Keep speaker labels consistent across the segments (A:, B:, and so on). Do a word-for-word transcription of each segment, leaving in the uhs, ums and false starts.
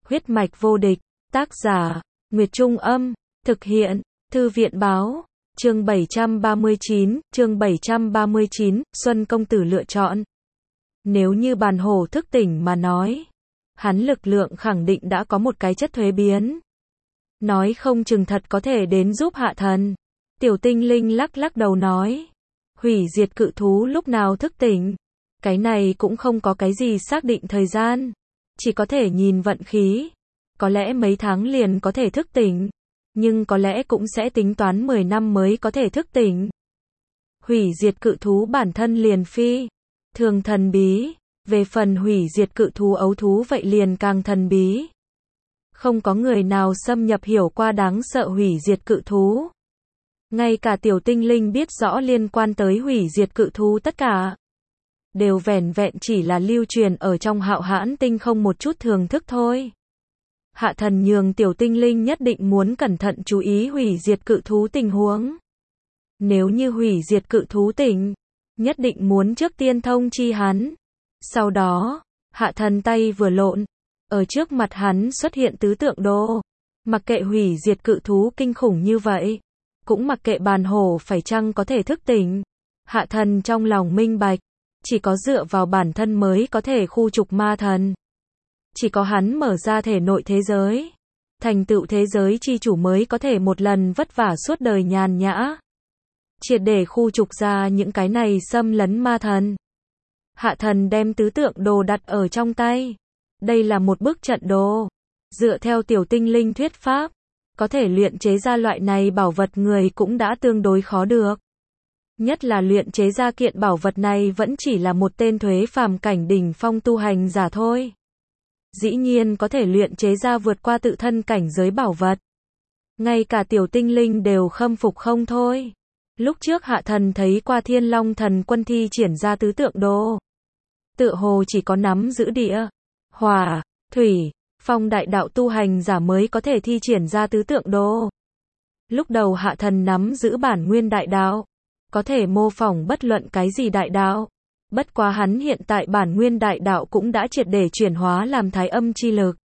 A: Huyết mạch vô địch, tác giả, Nguyệt Trung Âm, thực hiện, Thư viện Báo, chương bảy trăm ba mươi chín, chương bảy trăm ba mươi chín, Xuân công tử lựa chọn. Nếu như bàn hổ thức tỉnh mà nói, hắn lực lượng khẳng định đã có một cái chất thuế biến. Nói không chừng thật có thể đến giúp hạ thần. Tiểu tinh linh lắc lắc đầu nói, hủy diệt cự thú lúc nào thức tỉnh, cái này cũng không có cái gì xác định thời gian, chỉ có thể nhìn vận khí. Có lẽ mấy tháng liền có thể thức tỉnh, nhưng có lẽ cũng sẽ tính toán mười năm mới có thể thức tỉnh. Hủy diệt cự thú bản thân liền phi thường thần bí, về phần hủy diệt cự thú ấu thú vậy liền càng thần bí. Không có người nào xâm nhập hiểu qua đáng sợ hủy diệt cự thú. Ngay cả tiểu tinh linh biết rõ liên quan tới hủy diệt cự thú tất cả, đều vẻn vẹn chỉ là lưu truyền ở trong Hạo Hãn tinh không một chút thưởng thức thôi. Hạ thần nhường tiểu tinh linh nhất định muốn cẩn thận chú ý hủy diệt cự thú tình huống. Nếu như hủy diệt cự thú tỉnh, nhất định muốn trước tiên thông chi hắn. Sau đó, hạ thần tay vừa lộn, ở trước mặt hắn xuất hiện tứ tượng đô. Mặc kệ hủy diệt cự thú kinh khủng như vậy, cũng mặc kệ bàn hổ phải chăng có thể thức tỉnh, hạ thần trong lòng minh bạch, chỉ có dựa vào bản thân mới có thể khu trục ma thần. Chỉ có hắn mở ra thể nội thế giới, thành tựu thế giới chi chủ mới có thể một lần vất vả suốt đời nhàn nhã, triệt để khu trục ra những cái này xâm lấn ma thần. Hạ thần đem tứ tượng đồ đặt ở trong tay. Đây là một bức trận đồ. Dựa theo tiểu tinh linh thuyết pháp, có thể luyện chế ra loại này bảo vật người cũng đã tương đối khó được. Nhất là luyện chế ra kiện bảo vật này vẫn chỉ là một tên thuế phàm cảnh đỉnh phong tu hành giả thôi. Dĩ nhiên có thể luyện chế ra vượt qua tự thân cảnh giới bảo vật. Ngay cả tiểu tinh linh đều khâm phục không thôi. Lúc trước hạ thần thấy qua Thiên Long thần quân thi triển ra tứ tượng đồ, tựa hồ chỉ có nắm giữ địa, hỏa, thủy, phong đại đạo tu hành giả mới có thể thi triển ra tứ tượng đồ. Lúc đầu hạ thần nắm giữ bản nguyên đại đạo, có thể mô phỏng bất luận cái gì đại đạo. Bất quá hắn hiện tại bản nguyên đại đạo cũng đã triệt để chuyển hóa làm thái âm chi lực.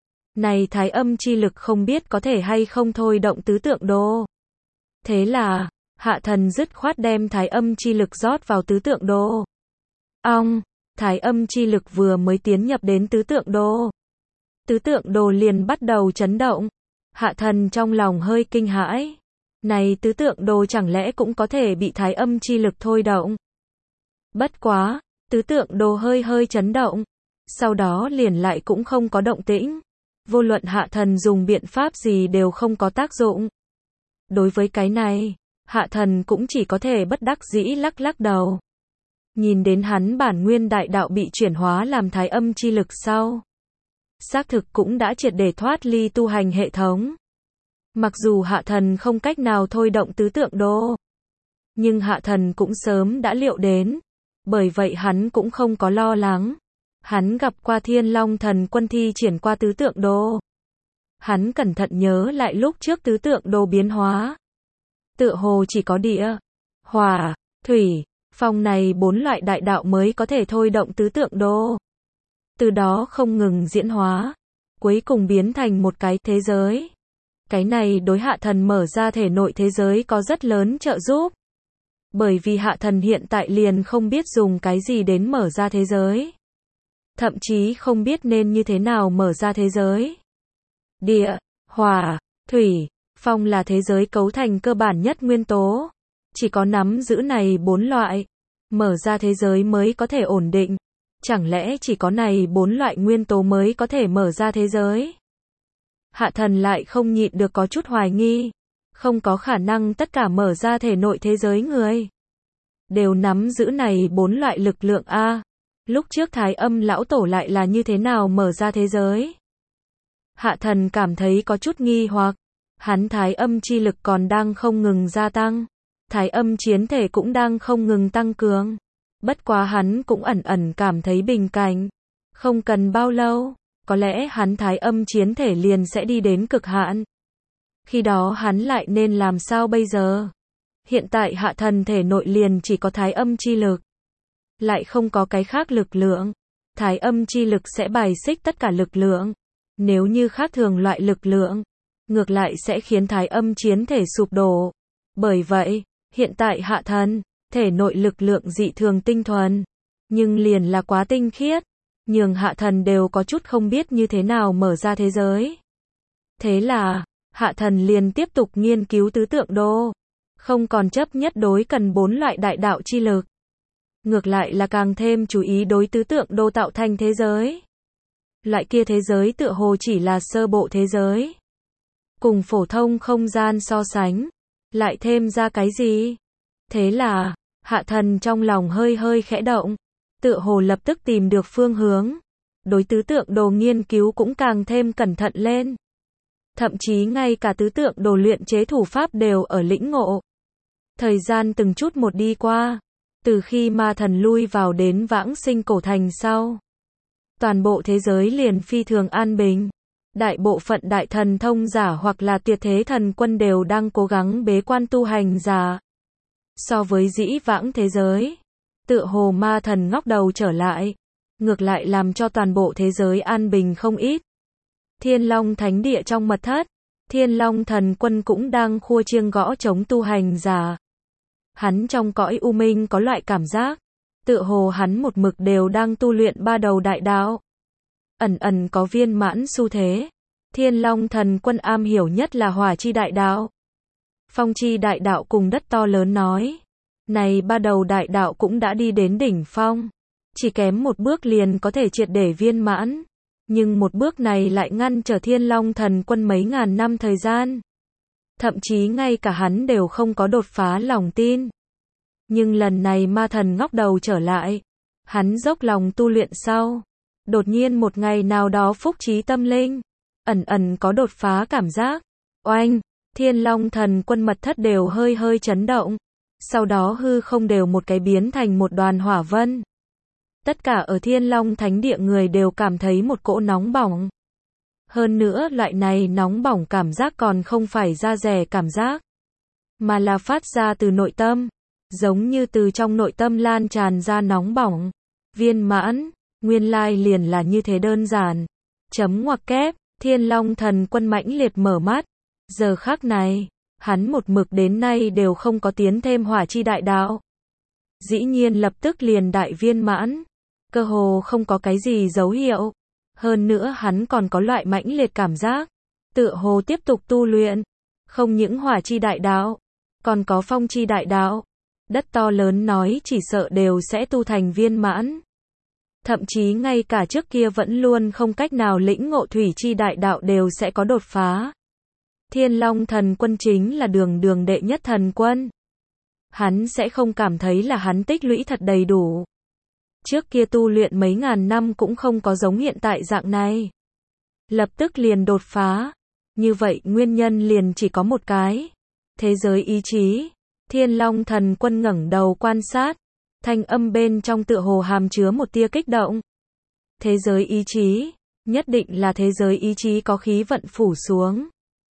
A: Này thái âm chi lực không biết có thể hay không thôi động tứ tượng đồ. Thế là, hạ thần dứt khoát đem thái âm chi lực rót vào tứ tượng đồ. Ong, thái âm chi lực vừa mới tiến nhập đến tứ tượng đồ, tứ tượng đồ liền bắt đầu chấn động. Hạ thần trong lòng hơi kinh hãi. Này tứ tượng đồ chẳng lẽ cũng có thể bị thái âm chi lực thôi động? Bất quá, tứ tượng đồ hơi hơi chấn động, sau đó liền lại cũng không có động tĩnh. Vô luận hạ thần dùng biện pháp gì đều không có tác dụng. Đối với cái này, hạ thần cũng chỉ có thể bất đắc dĩ lắc lắc đầu. Nhìn đến hắn bản nguyên đại đạo bị chuyển hóa làm thái âm chi lực sau, xác thực cũng đã triệt để thoát ly tu hành hệ thống. Mặc dù hạ thần không cách nào thôi động tứ tượng đồ, nhưng hạ thần cũng sớm đã liệu đến, bởi vậy hắn cũng không có lo lắng. Hắn gặp qua Thiên Long thần quân thi triển qua tứ tượng đồ. Hắn cẩn thận nhớ lại lúc trước tứ tượng đồ biến hóa. Tựa hồ chỉ có địa, hỏa, thủy, phong này bốn loại đại đạo mới có thể thôi động tứ tượng đồ. Từ đó không ngừng diễn hóa, cuối cùng biến thành một cái thế giới. Cái này đối hạ thần mở ra thể nội thế giới có rất lớn trợ giúp. Bởi vì hạ thần hiện tại liền không biết dùng cái gì đến mở ra thế giới. Thậm chí không biết nên như thế nào mở ra thế giới. Địa, hỏa, thủy, phong là thế giới cấu thành cơ bản nhất nguyên tố. Chỉ có nắm giữ này bốn loại, mở ra thế giới mới có thể ổn định. Chẳng lẽ chỉ có này bốn loại nguyên tố mới có thể mở ra thế giới? Hạ thần lại không nhịn được có chút hoài nghi. Không có khả năng tất cả mở ra thể nội thế giới người đều nắm giữ này bốn loại lực lượng a. Lúc trước thái âm lão tổ lại là như thế nào mở ra thế giới? Hạ thần cảm thấy có chút nghi hoặc. Hắn thái âm chi lực còn đang không ngừng gia tăng. Thái âm chiến thể cũng đang không ngừng tăng cường. Bất quá hắn cũng ẩn ẩn cảm thấy bình cảnh. Không cần bao lâu, có lẽ hắn thái âm chiến thể liền sẽ đi đến cực hạn. Khi đó hắn lại nên làm sao bây giờ? Hiện tại hạ thần thể nội liền chỉ có thái âm chi lực. Lại không có cái khác lực lượng. Thái âm chi lực sẽ bài xích tất cả lực lượng. Nếu như khác thường loại lực lượng, ngược lại sẽ khiến thái âm chiến thể sụp đổ. Bởi vậy, hiện tại hạ thần, thể nội lực lượng dị thường tinh thuần, nhưng liền là quá tinh khiết, nhường hạ thần đều có chút không biết như thế nào mở ra thế giới. Thế là, hạ thần liền tiếp tục nghiên cứu tứ tượng đô, không còn chấp nhất đối cần bốn loại đại đạo chi lực. Ngược lại là càng thêm chú ý đối tứ tượng đô tạo thành thế giới. Loại kia thế giới tựa hồ chỉ là sơ bộ thế giới. Cùng phổ thông không gian so sánh, lại thêm ra cái gì? Thế là, hạ thần trong lòng hơi hơi khẽ động, tựa hồ lập tức tìm được phương hướng. Đối tứ tượng đồ nghiên cứu cũng càng thêm cẩn thận lên. Thậm chí ngay cả tứ tượng đồ luyện chế thủ pháp đều ở lĩnh ngộ. Thời gian từng chút một đi qua, từ khi ma thần lui vào đến vãng sinh cổ thành sau, toàn bộ thế giới liền phi thường an bình. Đại bộ phận đại thần thông giả hoặc là tuyệt thế thần quân đều đang cố gắng bế quan tu hành giả. So với dĩ vãng thế giới, tựa hồ ma thần ngóc đầu trở lại, ngược lại làm cho toàn bộ thế giới an bình không ít. Thiên Long Thánh Địa trong mật thất, Thiên Long Thần Quân cũng đang khua chiêng gõ trống tu hành giả. Hắn trong cõi u minh có loại cảm giác, tựa hồ hắn một mực đều đang tu luyện ba đầu đại đạo. Ẩn ẩn có viên mãn xu thế. Thiên Long Thần Quân am hiểu nhất là hỏa chi đại đạo. Phong chi đại đạo cùng đất to lớn nói. Này ba đầu đại đạo cũng đã đi đến đỉnh phong. Chỉ kém một bước liền có thể triệt để viên mãn. Nhưng một bước này lại ngăn trở Thiên Long Thần Quân mấy ngàn năm thời gian. Thậm chí ngay cả hắn đều không có đột phá lòng tin. Nhưng lần này ma thần ngóc đầu trở lại. Hắn dốc lòng tu luyện sau. Đột nhiên một ngày nào đó phúc trí tâm linh. Ẩn ẩn có đột phá cảm giác. Oanh, Thiên Long Thần Quân mật thất đều hơi hơi chấn động. Sau đó hư không đều một cái biến thành một đoàn hỏa vân. Tất cả ở Thiên Long Thánh Địa người đều cảm thấy một cỗ nóng bỏng. Hơn nữa loại này nóng bỏng cảm giác còn không phải da dẻ cảm giác, mà là phát ra từ nội tâm. Giống như từ trong nội tâm lan tràn ra nóng bỏng. Viên mãn, nguyên lai liền là như thế đơn giản. Chấm ngoặc kép, Thiên Long Thần Quân mãnh liệt mở mắt. Giờ khắc này, hắn một mực đến nay đều không có tiến thêm hỏa chi đại đạo. Dĩ nhiên lập tức liền đại viên mãn. Cơ hồ không có cái gì dấu hiệu. Hơn nữa hắn còn có loại mãnh liệt cảm giác. Tựa hồ tiếp tục tu luyện. Không những hỏa chi đại đạo, còn có phong chi đại đạo. Đất to lớn nói chỉ sợ đều sẽ tu thành viên mãn. Thậm chí ngay cả trước kia vẫn luôn không cách nào lĩnh ngộ thủy chi đại đạo đều sẽ có đột phá. Thiên Long Thần Quân chính là đường đường đệ nhất thần quân. Hắn sẽ không cảm thấy là hắn tích lũy thật đầy đủ. Trước kia tu luyện mấy ngàn năm cũng không có giống hiện tại dạng này. Lập tức liền đột phá. Như vậy nguyên nhân liền chỉ có một cái. Thế giới ý chí. Thiên Long Thần Quân ngẩng đầu quan sát. Thanh âm bên trong tựa hồ hàm chứa một tia kích động. Thế giới ý chí. Nhất định là thế giới ý chí có khí vận phủ xuống.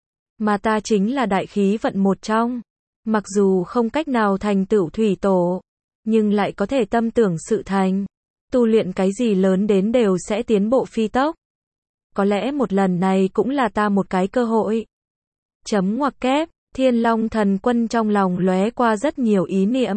A: Mà ta chính là đại khí vận một trong. Mặc dù không cách nào thành tựu thủy tổ, nhưng lại có thể tâm tưởng sự thành. Tu luyện cái gì lớn đến đều sẽ tiến bộ phi tốc. Có lẽ một lần này cũng là ta một cái cơ hội. Chấm ngoặc kép, Thiên Long Thần Quân trong lòng lóe qua rất nhiều ý niệm.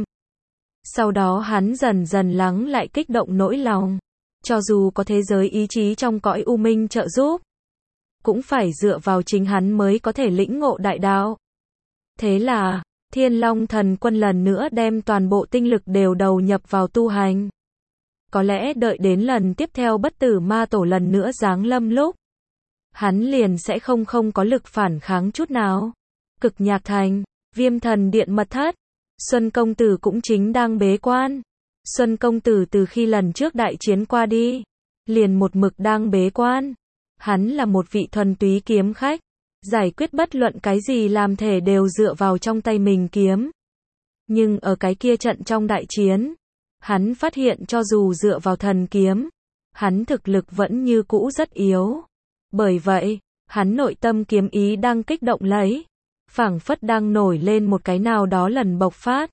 A: Sau đó hắn dần dần lắng lại kích động nỗi lòng. Cho dù có thế giới ý chí trong cõi u minh trợ giúp, cũng phải dựa vào chính hắn mới có thể lĩnh ngộ đại đạo. Thế là, Thiên Long Thần Quân lần nữa đem toàn bộ tinh lực đều đầu nhập vào tu hành. Có lẽ đợi đến lần tiếp theo bất tử ma tổ lần nữa giáng lâm lúc, hắn liền sẽ không không có lực phản kháng chút nào. Cực Nhạc Thành, Viêm Thần Điện mật thất, Xuân Công Tử cũng chính đang bế quan. Xuân Công Tử từ khi lần trước đại chiến qua đi, liền một mực đang bế quan. Hắn là một vị thuần túy kiếm khách, giải quyết bất luận cái gì làm thể đều dựa vào trong tay mình kiếm. Nhưng ở cái kia trận trong đại chiến, hắn phát hiện cho dù dựa vào thần kiếm, hắn thực lực vẫn như cũ rất yếu. Bởi vậy, hắn nội tâm kiếm ý đang kích động lấy, phảng phất đang nổi lên một cái nào đó lần bộc phát.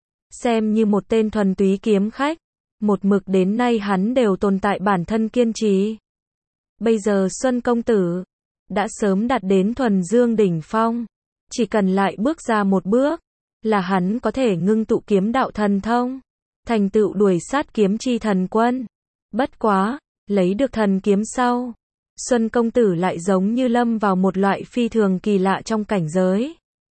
A: Xem như một tên thuần túy kiếm khách, một mực đến nay hắn đều tồn tại bản thân kiên trì. Bây giờ Xuân công tử đã sớm đạt đến thuần dương đỉnh phong, chỉ cần lại bước ra một bước là hắn có thể ngưng tụ kiếm đạo thần thông, thành tựu đuổi sát kiếm chi thần quân. Bất quá, lấy được thần kiếm sau, Xuân công tử lại giống như lâm vào một loại phi thường kỳ lạ trong cảnh giới.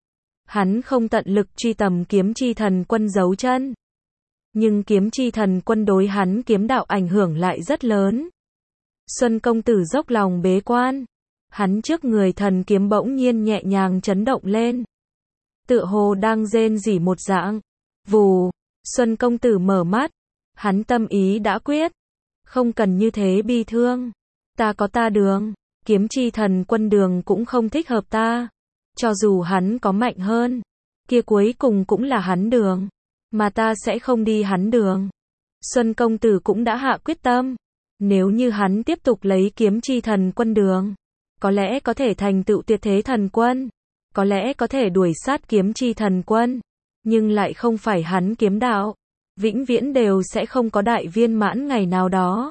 A: Hắn không tận lực truy tầm kiếm chi thần quân giấu chân, nhưng kiếm chi thần quân đối hắn kiếm đạo ảnh hưởng lại rất lớn. Xuân công tử dốc lòng bế quan, hắn trước người thần kiếm bỗng nhiên nhẹ nhàng chấn động lên, tựa hồ đang rên rỉ một dạng. Vù, Xuân công tử mở mắt, hắn tâm ý đã quyết, không cần như thế bi thương, ta có ta đường, kiếm chi thần quân đường cũng không thích hợp ta, cho dù hắn có mạnh hơn, kia cuối cùng cũng là hắn đường, mà ta sẽ không đi hắn đường. Xuân công tử cũng đã hạ quyết tâm, nếu như hắn tiếp tục lấy kiếm chi thần quân đường, có lẽ có thể thành tựu tuyệt thế thần quân, có lẽ có thể đuổi sát kiếm chi thần quân, nhưng lại không phải hắn kiếm đạo, vĩnh viễn đều sẽ không có đại viên mãn ngày nào đó.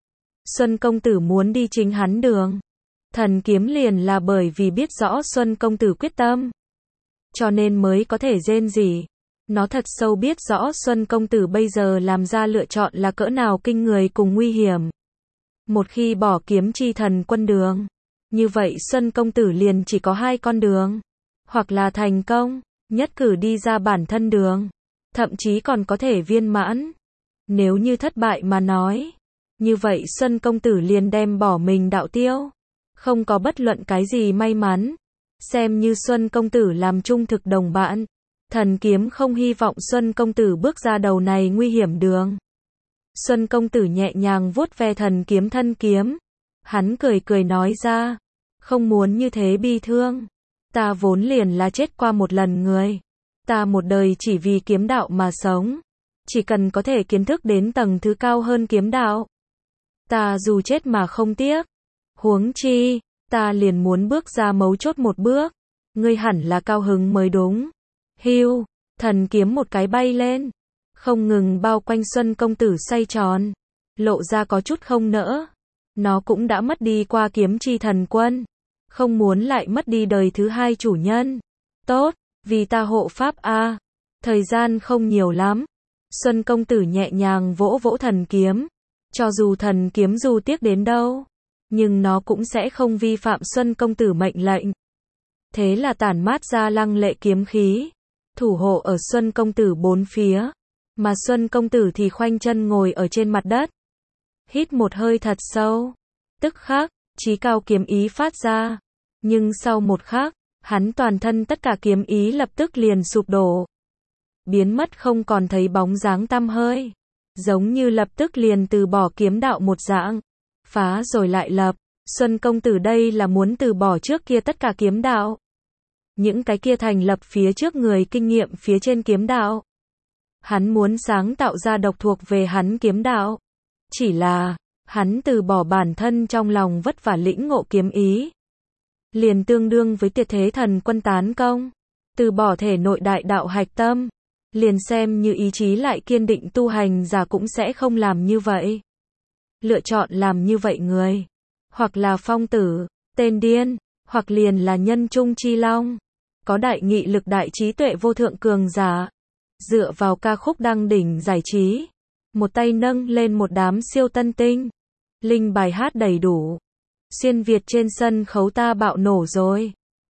A: Xuân công tử muốn đi chính hắn đường. Thần kiếm liền là bởi vì biết rõ Xuân công tử quyết tâm, cho nên mới có thể rên rỉ. Nó thật sâu biết rõ Xuân công tử bây giờ làm ra lựa chọn là cỡ nào kinh người cùng nguy hiểm. Một khi bỏ kiếm chi thần quân đường, như vậy Xuân công tử liền chỉ có hai con đường, hoặc là thành công, nhất cử đi ra bản thân đường, thậm chí còn có thể viên mãn. Nếu như thất bại mà nói, như vậy Xuân công tử liền đem bỏ mình đạo tiêu, không có bất luận cái gì may mắn, xem như Xuân công tử làm trung thực đồng bạn. Thần kiếm không hy vọng Xuân công tử bước ra đầu này nguy hiểm đường. Xuân công tử nhẹ nhàng vuốt ve thần kiếm thân kiếm, hắn cười cười nói ra, không muốn như thế bi thương, ta vốn liền là chết qua một lần người, ta một đời chỉ vì kiếm đạo mà sống, chỉ cần có thể kiến thức đến tầng thứ cao hơn kiếm đạo, ta dù chết mà không tiếc. Huống chi, ta liền muốn bước ra mấu chốt một bước, ngươi hẳn là cao hứng mới đúng. Hưu, thần kiếm một cái bay lên, không ngừng bao quanh Xuân công tử xoay tròn, lộ ra có chút không nỡ. Nó cũng đã mất đi qua kiếm chi thần quân, không muốn lại mất đi đời thứ hai chủ nhân. Tốt, vì ta hộ pháp a. Thời gian không nhiều lắm. Xuân công tử nhẹ nhàng vỗ vỗ thần kiếm, cho dù thần kiếm dù tiếc đến đâu, nhưng nó cũng sẽ không vi phạm Xuân công tử mệnh lệnh. Thế là tản mát ra lăng lệ kiếm khí, thủ hộ ở Xuân công tử bốn phía, mà Xuân công tử thì khoanh chân ngồi ở trên mặt đất. Hít một hơi thật sâu, tức khắc, chí cao kiếm ý phát ra, nhưng sau một khắc, hắn toàn thân tất cả kiếm ý lập tức liền sụp đổ, biến mất không còn thấy bóng dáng tăm hơi, giống như lập tức liền từ bỏ kiếm đạo một dạng, phá rồi lại lập. Xuân công tử đây là muốn từ bỏ trước kia tất cả kiếm đạo, những cái kia thành lập phía trước người kinh nghiệm phía trên kiếm đạo, hắn muốn sáng tạo ra độc thuộc về hắn kiếm đạo. Chỉ là, hắn từ bỏ bản thân trong lòng vất vả lĩnh ngộ kiếm ý, liền tương đương với tuyệt thế thần quân tán công, từ bỏ thể nội đại đạo hạch tâm, liền xem như ý chí lại kiên định tu hành giả cũng sẽ không làm như vậy. Lựa chọn làm như vậy người, hoặc là phong tử, tên điên, hoặc liền là nhân trung chi long, có đại nghị lực đại trí tuệ vô thượng cường giả, dựa vào ca khúc đăng đỉnh giải trí, một tay nâng lên một đám siêu tân tinh, linh bài hát đầy đủ, xuyên Việt trên sân khấu ta bạo nổ rồi.